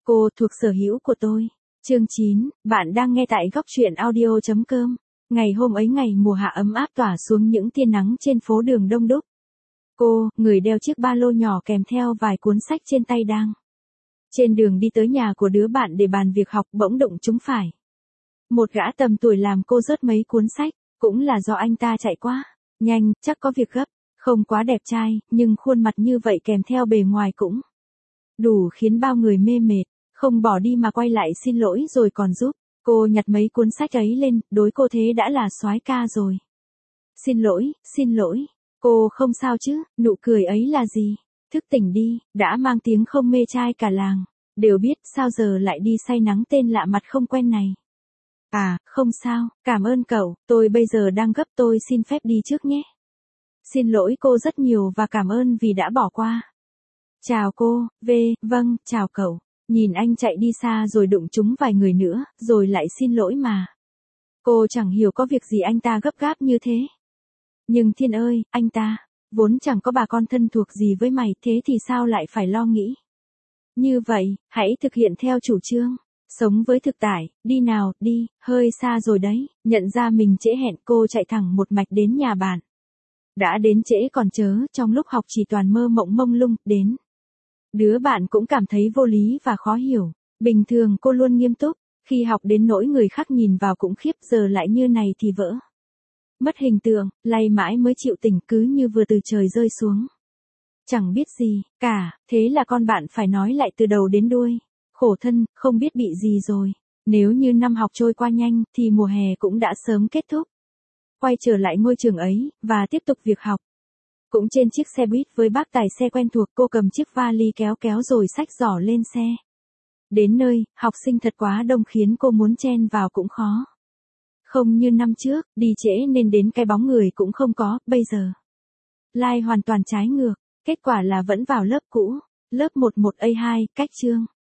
Cô thuộc sở hữu của tôi. Chương 9, bạn đang nghe tại góc truyện audio.com. Ngày hôm ấy ngày mùa hạ ấm áp tỏa xuống những tia nắng trên phố đường đông đúc. Cô, người đeo chiếc ba lô nhỏ kèm theo vài cuốn sách trên tay đang trên đường đi tới nhà của đứa bạn để bàn việc học bỗng đụng trúng phải. Một gã tầm tuổi làm cô rớt mấy cuốn sách, cũng là do anh ta chạy quá nhanh, chắc có việc gấp, không quá đẹp trai, nhưng khuôn mặt như vậy kèm theo bề ngoài cũng đủ khiến bao người mê mệt, không bỏ đi mà quay lại xin lỗi rồi còn giúp cô nhặt mấy cuốn sách ấy lên, đối cô thế đã là soái ca rồi. Xin lỗi, cô không sao chứ, nụ cười ấy là gì? Thức tỉnh đi, đã mang tiếng không mê trai cả làng, đều biết sao giờ lại đi say nắng tên lạ mặt không quen này. À, không sao, cảm ơn cậu, tôi bây giờ đang gấp tôi xin phép đi trước nhé. Xin lỗi cô rất nhiều và cảm ơn vì đã bỏ qua. Chào cô, vâng, chào cậu. Nhìn anh chạy đi xa rồi đụng trúng vài người nữa, rồi lại xin lỗi mà. Cô chẳng hiểu có việc gì anh ta gấp gáp như thế. Nhưng thiên ơi, anh ta, vốn chẳng có bà con thân thuộc gì với mày, thế thì sao lại phải lo nghĩ. Như vậy, hãy thực hiện theo chủ trương. Sống với thực tại, đi nào, đi, hơi xa rồi đấy, nhận ra mình trễ hẹn cô chạy thẳng một mạch đến nhà bạn. Đã đến trễ còn chớ, trong lúc học chỉ toàn mơ mộng mông lung, đến. Đứa bạn cũng cảm thấy vô lý và khó hiểu, bình thường cô luôn nghiêm túc, khi học đến nỗi người khác nhìn vào cũng khiếp giờ lại như này thì vỡ. Mất hình tượng, lay mãi mới chịu tỉnh cứ như vừa từ trời rơi xuống. Chẳng biết gì, cả, thế là con bạn phải nói lại từ đầu đến đuôi. Khổ thân, không biết bị gì rồi. Nếu như năm học trôi qua nhanh, thì mùa hè cũng đã sớm kết thúc. Quay trở lại ngôi trường ấy, và tiếp tục việc học. Cũng trên chiếc xe buýt với bác tài xe quen thuộc, cô cầm chiếc vali kéo rồi xách giỏ lên xe. Đến nơi, học sinh thật quá đông khiến cô muốn chen vào cũng khó. Không như năm trước, đi trễ nên đến cái bóng người cũng không có, bây giờ. Lai hoàn toàn trái ngược, kết quả là vẫn vào lớp cũ, lớp 11A2, cách chương.